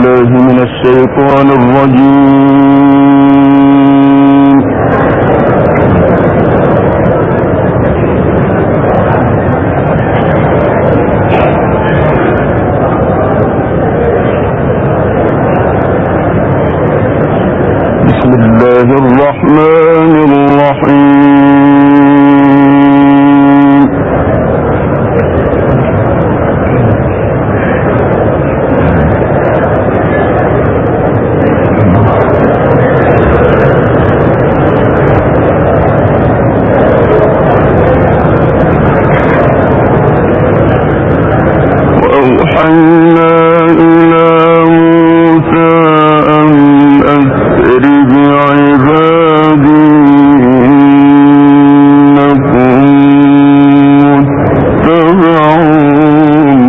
بالله من الشيطان الرجيم. بسم الله الرحمن الرحيم. وأوحينا إلى موسى أن أسر بعبادي إنكم متبعون.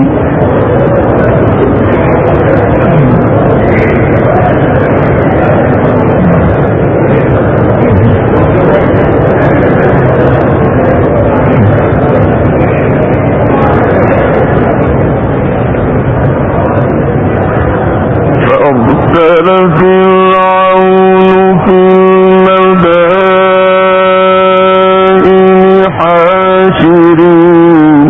فأرسل فرعون في المدائن حاشرين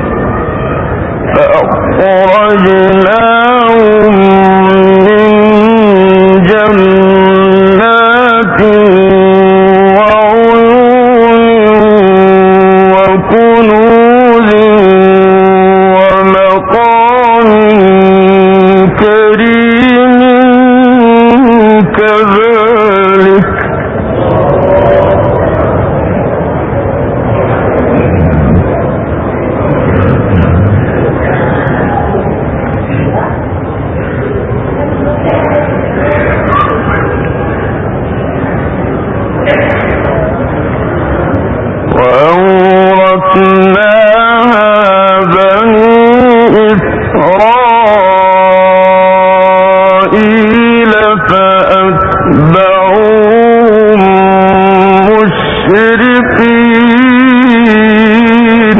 فأخرجناهم من إسرائيل فأتبعوهم مشرقين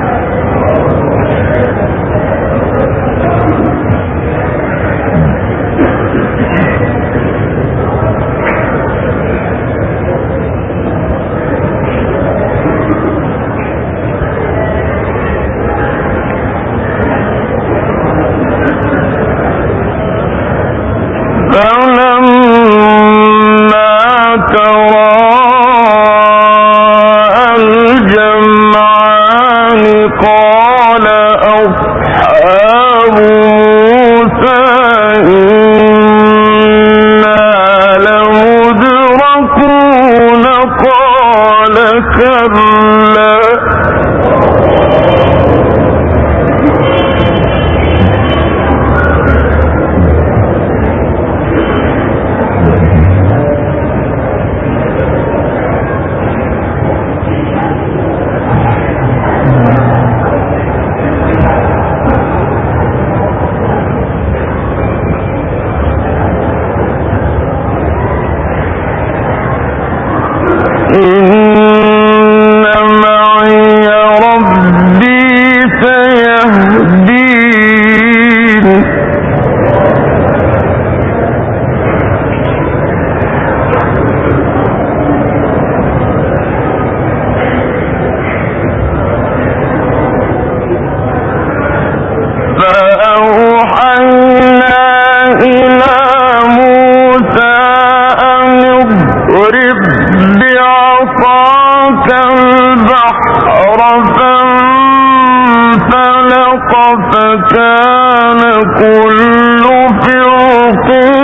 فكان كل فرق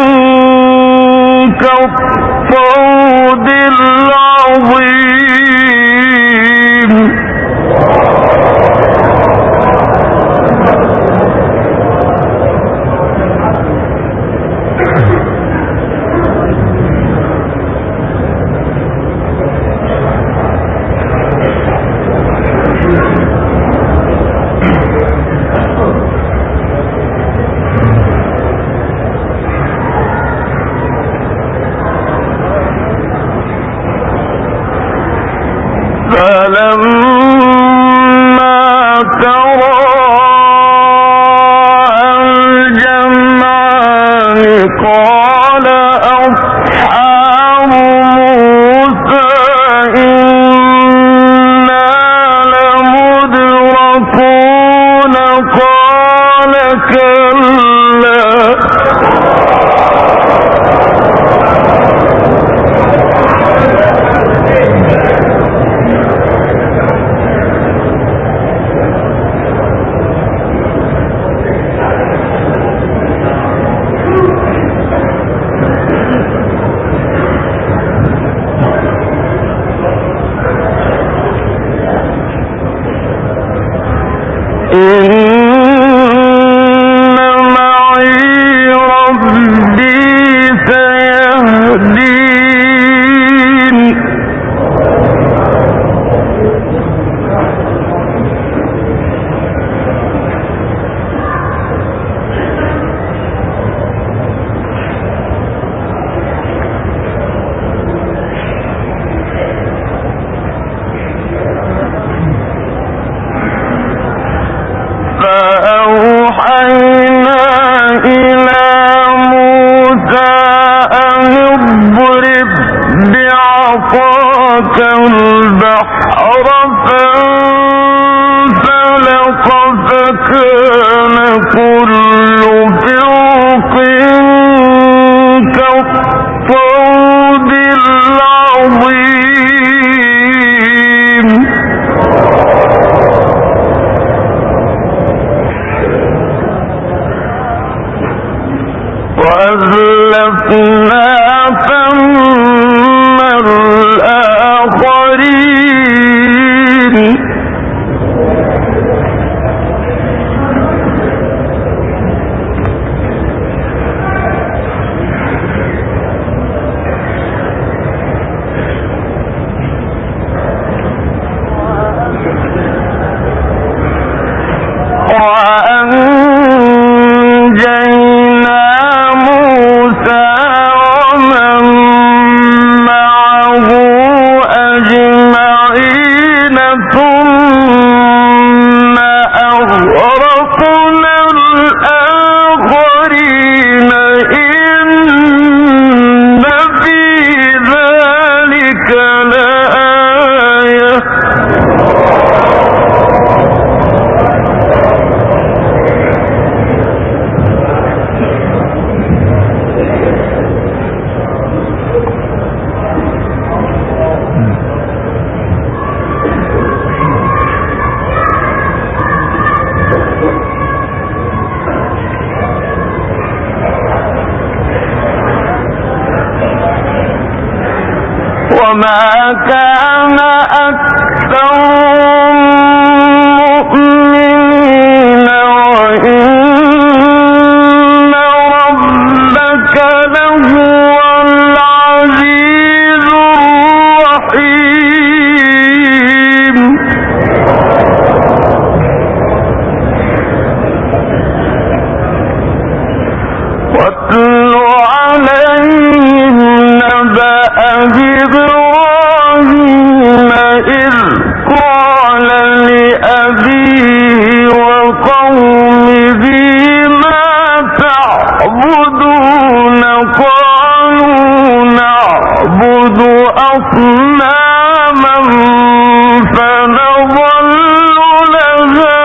كالطود العظيم وأنجينا موسى وما كان أكثرهم مؤمنين وإن ربك لهو العزيز الرحيم. واتل عليهم نبأ إبراهيم إذ قال لأبيه وقومه ما تعبدون قالوا نعبد أصناما فنظل لها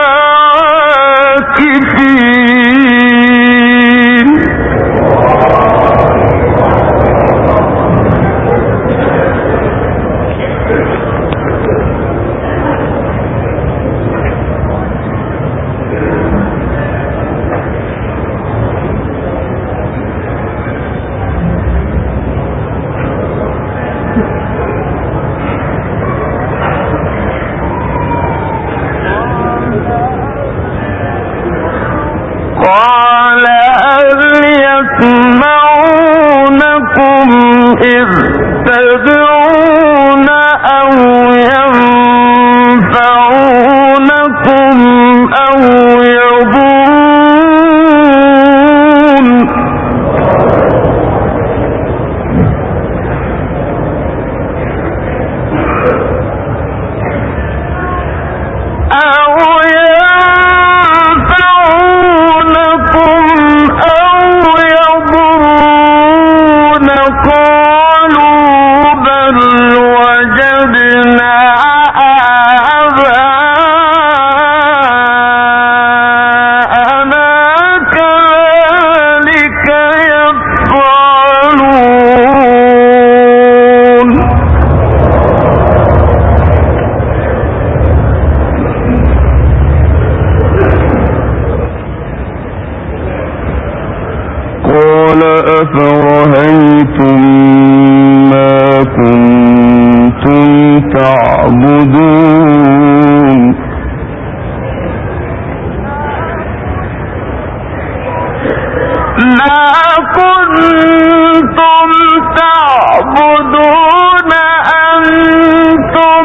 عاكفين. قال هل يسمعونكم إذ تدعون أو ينفعونكم أو يضرون قالوا بل وجدنا آباءنا كذلك يفعلون. قال أفرهيتم ما كنتم تعبدون ما كنتم تعبدون أنتم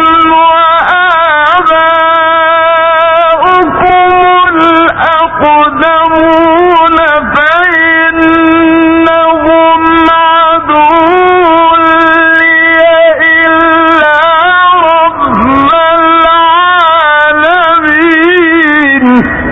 وآباؤكم الأقدمون فإنهم عدو لي إلا رب العالمين.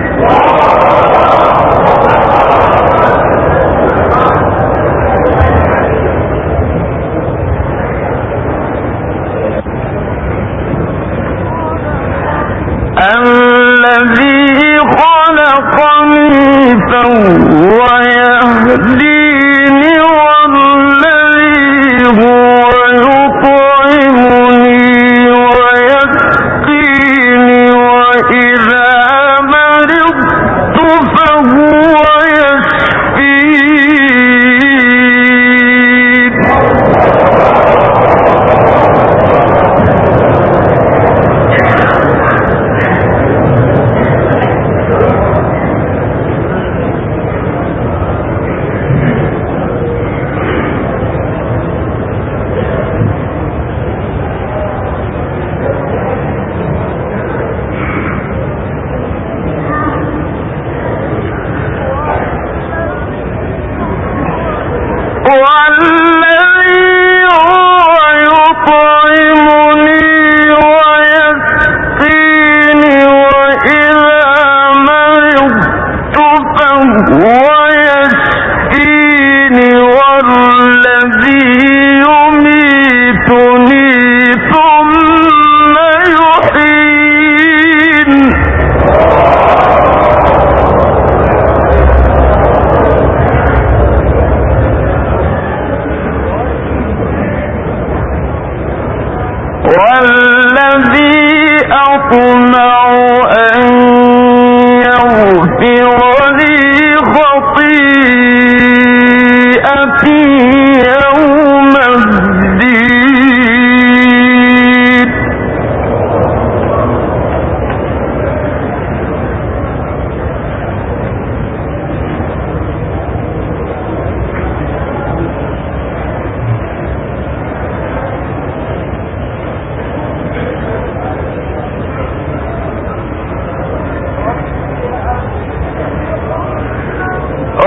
الذي خلقني فهو يهديني والذي هو يطعمني ويسقيني وإذا مرضت فهو يشفين. والذي هو يطعمني ويسقيني وإذا مرضت فهو يشفيني والذي يميتني ثم يحيين.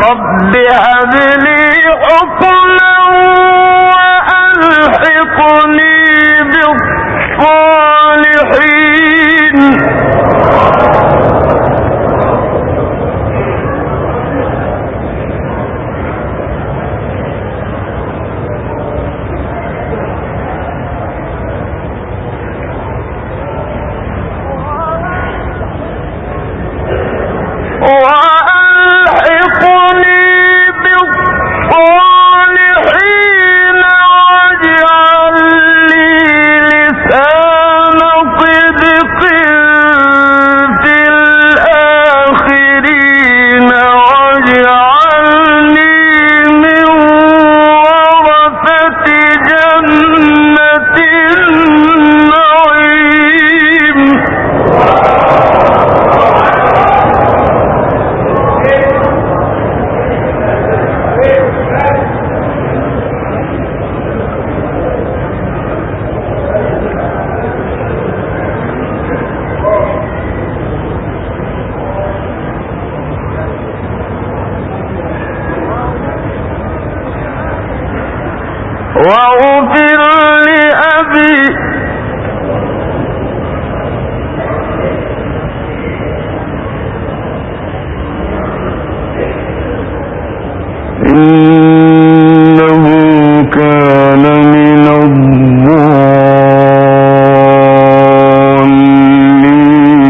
رب هب لي حكما وألحقني بالصالحين واغفر لأبي إنه كان من الضالين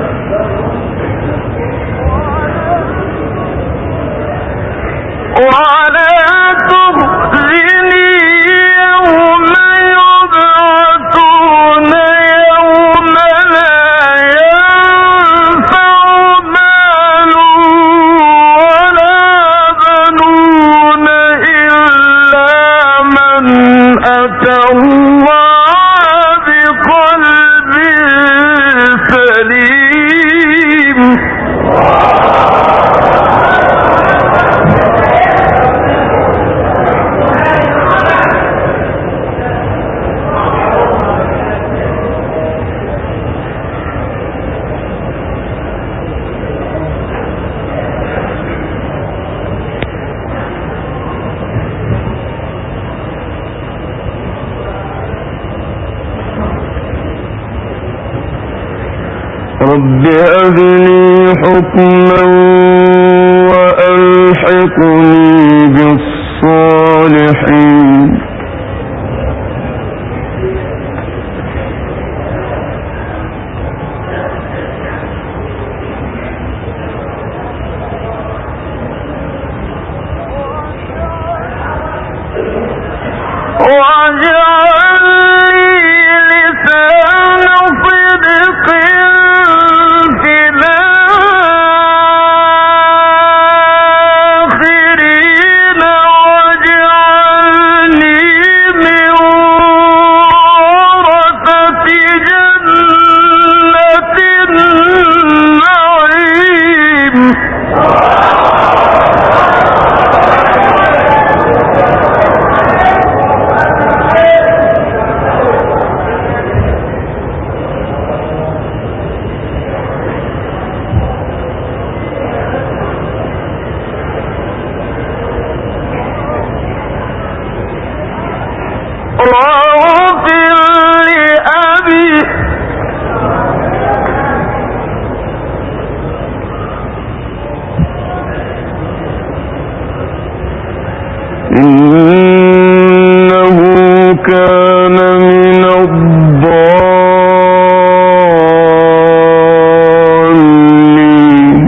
ولا تخزني يوم يبعثون يوم لا ينفع مال ولا بنون إلا من أتى الله بقلب سليم رب هب لي حكما وألحقني بالصالحين إنه كان من الضالين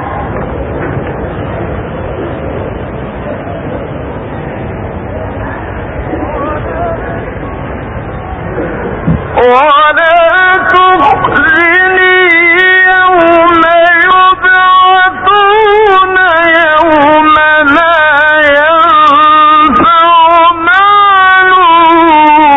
ولا تخزني يوم يبعثون يوم لا ينفع مال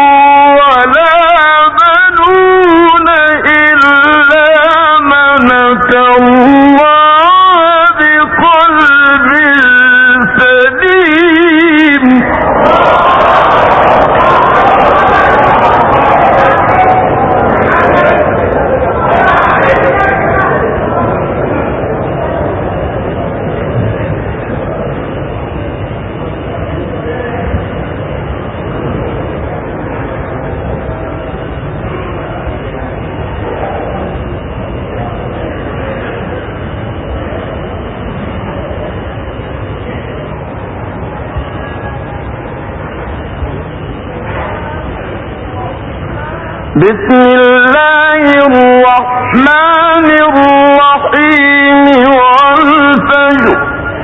بسم الله الرحمن الرحيم والفجر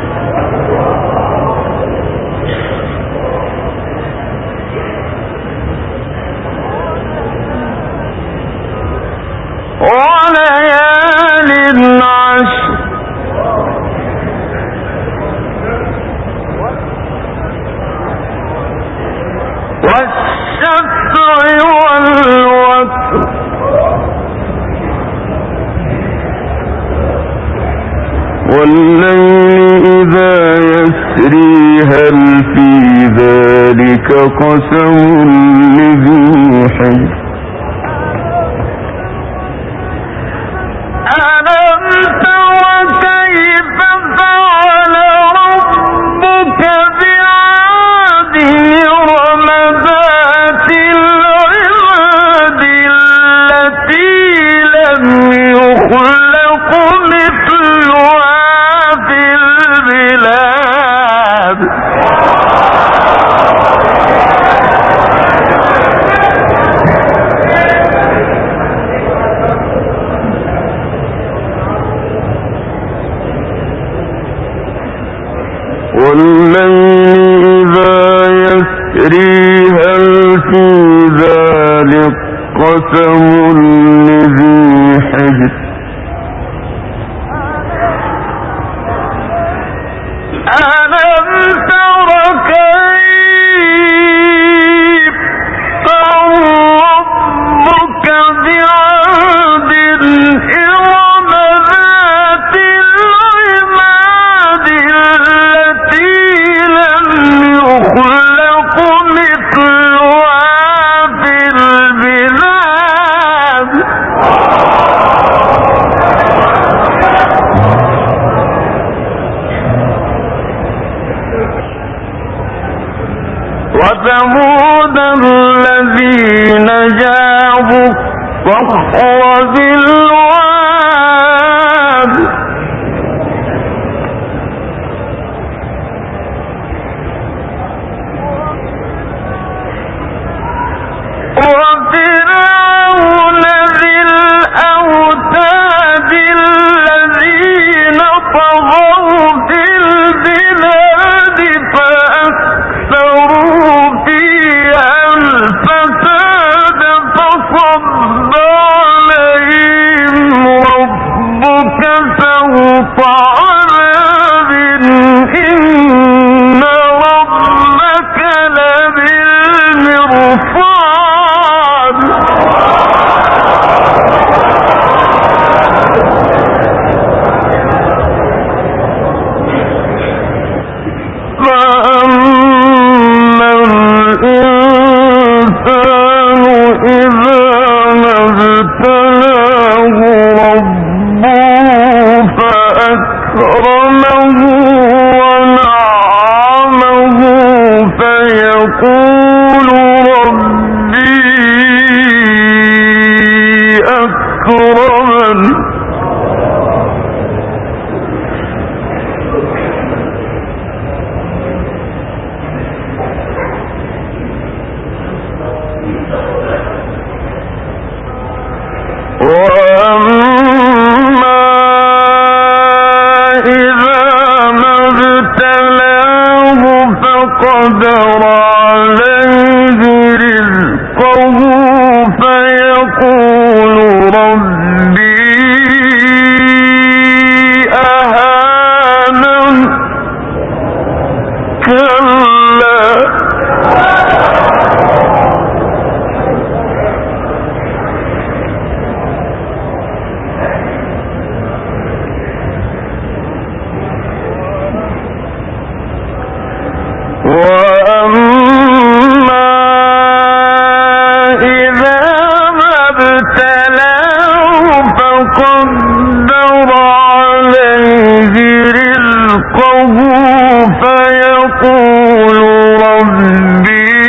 وليال عشر والشفع والوتر والليل إذا يسري هل في ذلك قسم لذي حجر والليل إذا يسري هل في ذلك قسم لذي حجر ألم تر كيف ربك بعاد إرم ذات العماد التي لم يخلق مثلها في البلاد وثمود الذين جابوا الصخر بالواد وفرعون ذي الأوتاد الذين طغوا في البلاد فأكثروا فيها الفساد فصب عليهم ربك سوط عذاب إن ربك لبالمرصاد فأما الإنسان إذا ما ابتلاه ربه فأكرمه ونعمه فيقول ربي أكرمن وأما إذا ما ابتلاه فقدر عليه رزقه فيقول ربي أهانن كلا وأما إذا ما ابتلاه فقدر عليه رزقه فيقول ربي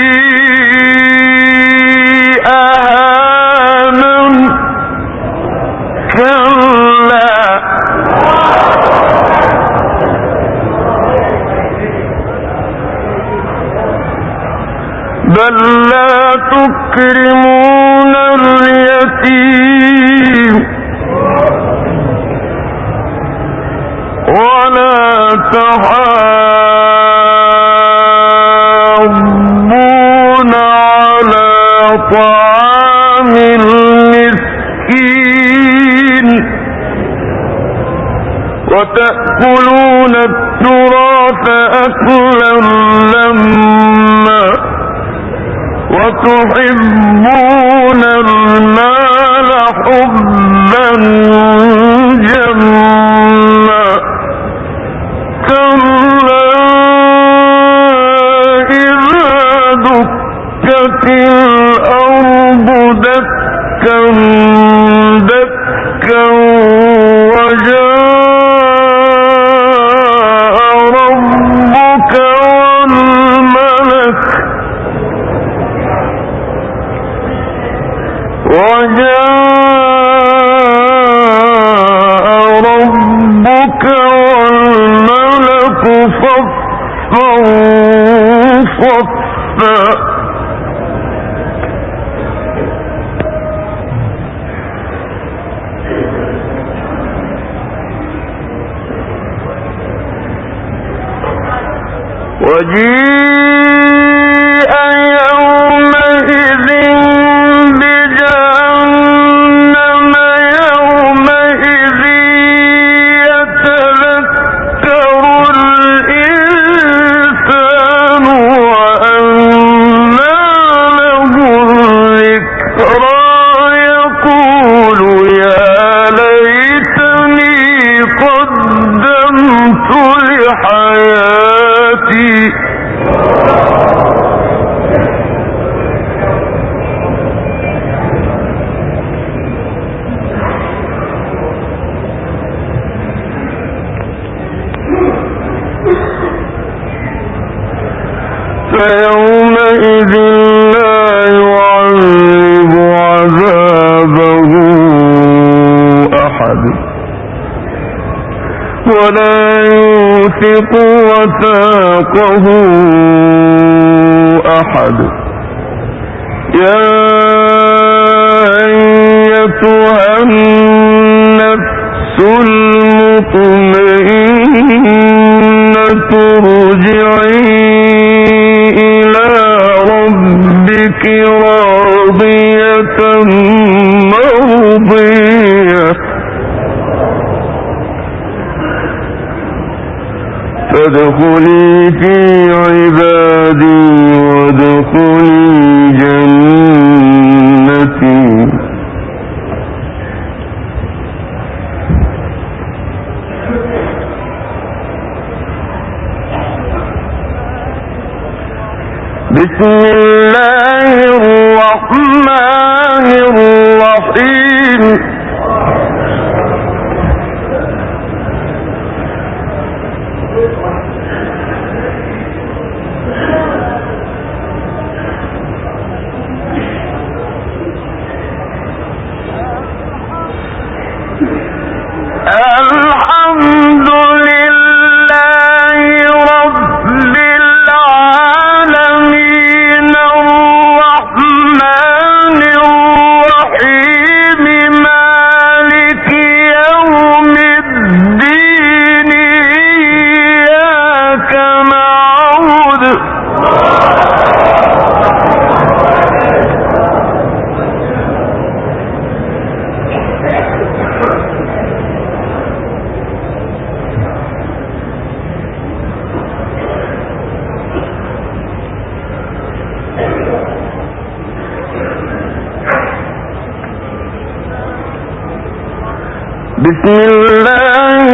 بل لا تكرمون اليتيم ولا تحاضون على طعام المسكين وتأكلون التراث أكلا لما وتحبون المال حبا جما كلا إذا دكت الأرض دكا دكا وجاء ربك والملك صفا صفا وجيء يومئذ بجهنم يومئذ يتذكر الإنسان وأنى له الذكرى يقول يا ليتني قدمت لحياتي فيومئذ لا يعذب عذابه أحد ولا يوثق وثاقه أحد يا أيتها النفس المطمئنة ارجعي إلى ربك راضية مرضية فادخلي في عبادي وادخلي جنتي بسم الله الرحمن الرحيم الحمد لله رب العالمين الرحمن الرحيم مالك يوم الدين إياك نعبد بسم الله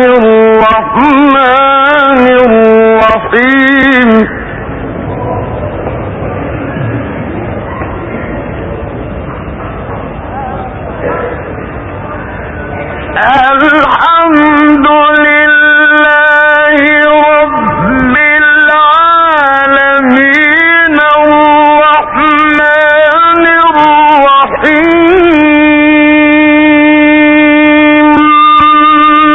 الرحمن الرحيم الحمد لله رب العالمين الرحمن الرحيم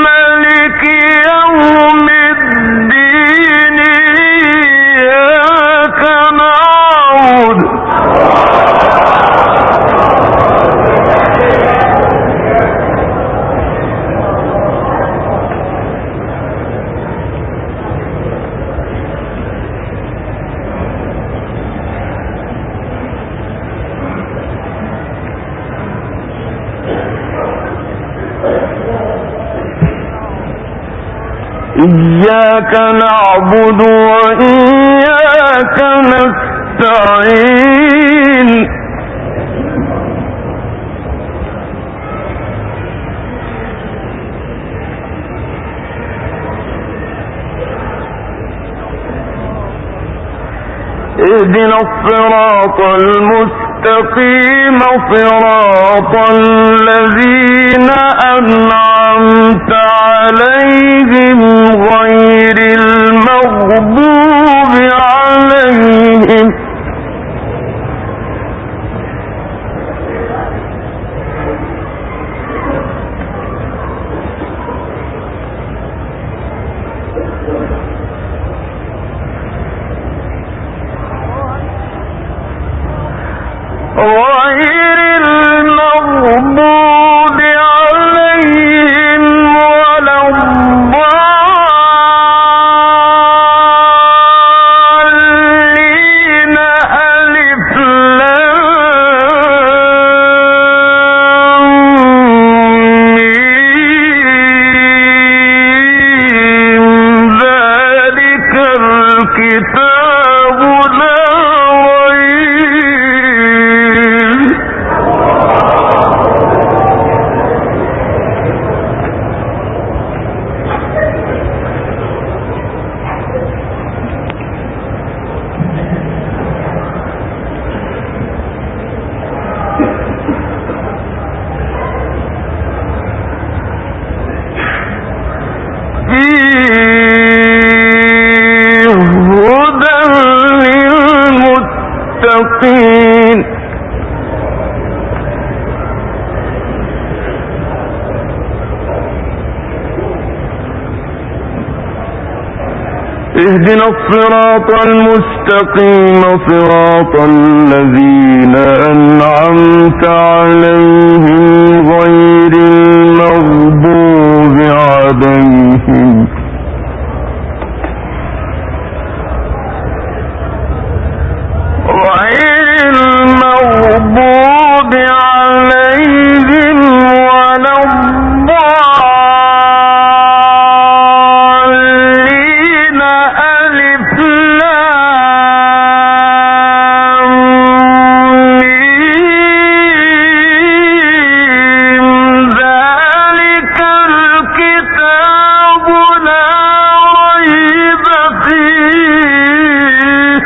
إياك نعبد وإياك نستعين اهدنا الصراط المستقيم صراط الذين أنعمت عليهم غير المغضوب عليهم اهدنا الصراط المستقيم صراط الذين أنعمت عليهم غير المغضوب عليهم ولا الضالين ألف لام ميم ذلك الكتاب لا ريب فيه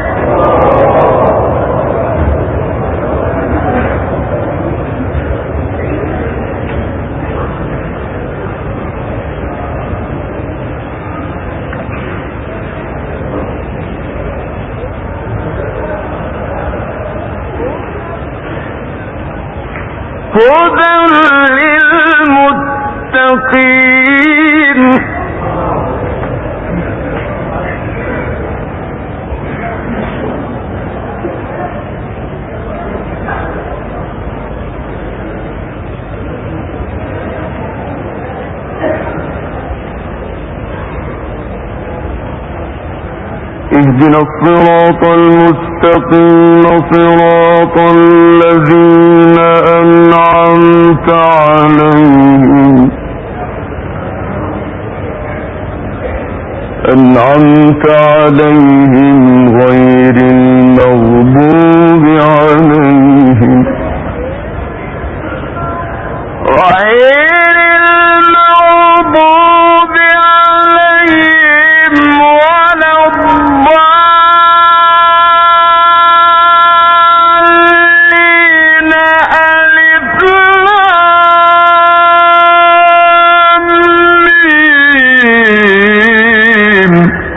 هدى للمتقين اهدنا الصراط المستقيم صراط الذين أنعمت عليهم غير المغضوب عليهم ولا الضالين ألف لام ميم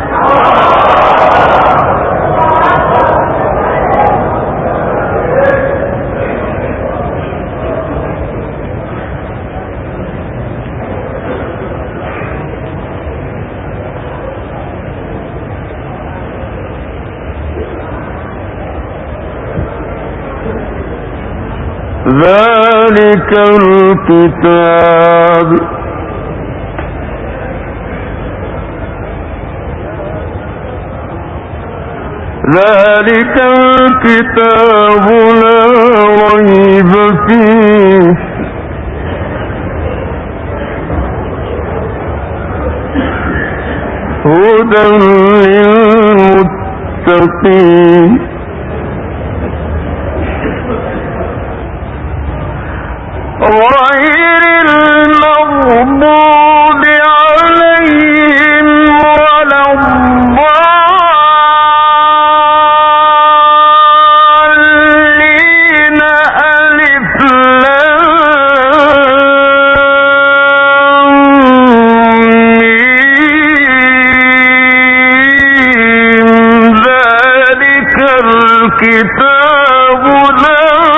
ذلك الكتاب لا ريب فيه هدى للمتقين غير المغضوب عليهم ولا الضالين ألف لام ذلك الكتاب لا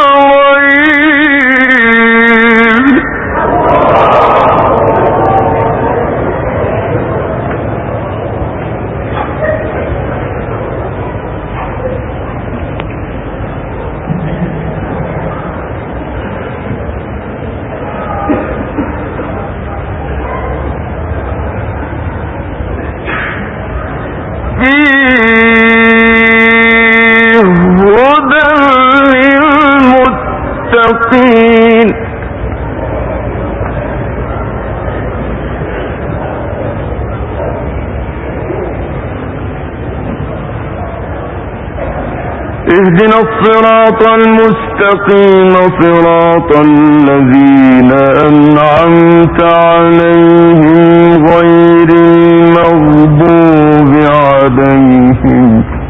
اهدنا الصراط المستقيم صراط الذين أنعمت عليهم غير المغضوب عليهم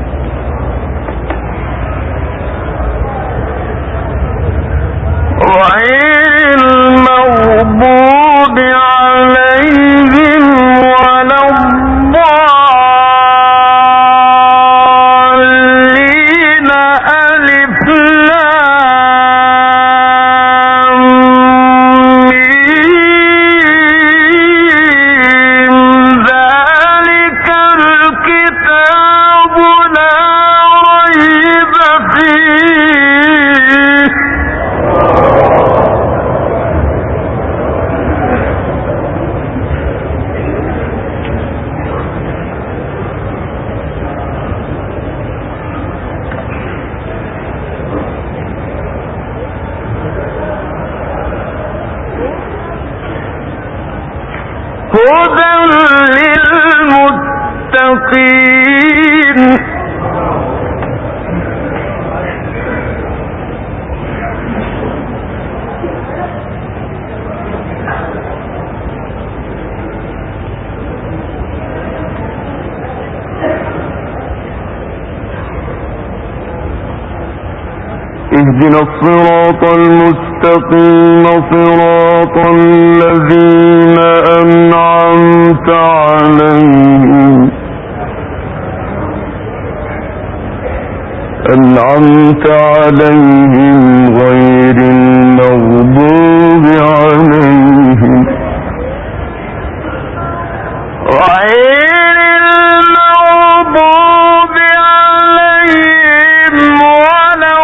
ولا الضالين ألف لام ميم ذلك الكتاب لا ريب فيه هدى للمتقين اهدنا الصراط المستقيم صراط الذين أنعمت عليهم غير المغضوب عليهم ولا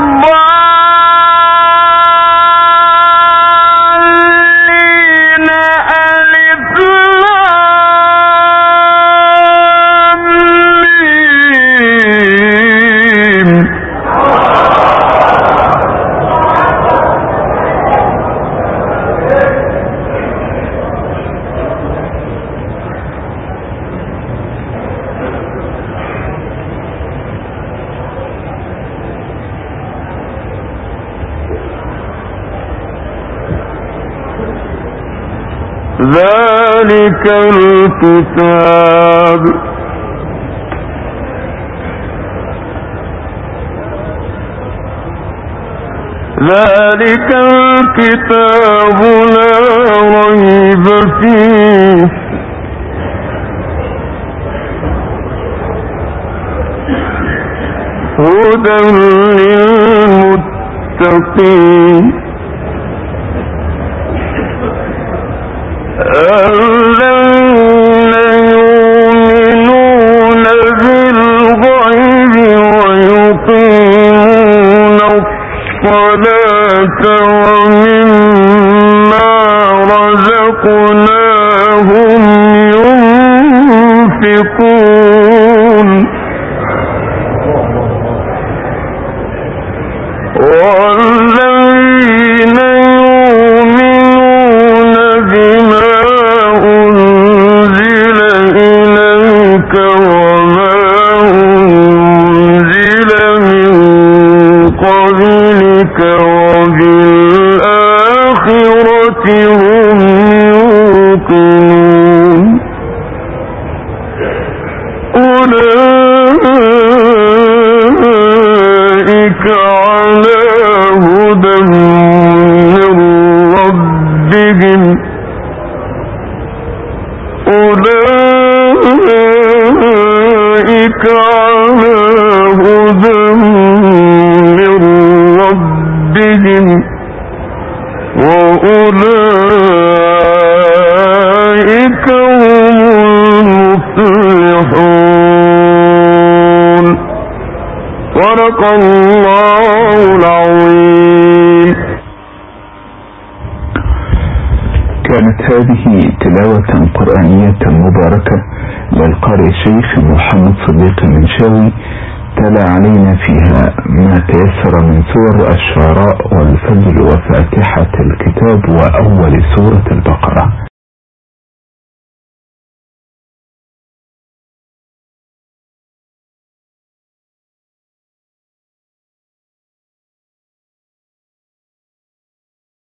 الضالين ألف لام ميم ذلك الكتاب لا ريب فيه هدى للمتقين الذين يؤمنون بالغيب ويقيمون الصلاة ومما رزقناهم ينفقون والذين يؤمنون بما أنزل إليك على هدى من ربهم أولئك على هدى من ربهم وأولئك هم المفلحون. صدق الله العظيم. كانت هذه تلاوة قرآنية مباركة للقارئ الشيخ محمد صديق المنشاوي، تلا علينا فيها ما تيسر من سور الشعراء والفجر وفاتحة الكتاب وأول سورة البقرة.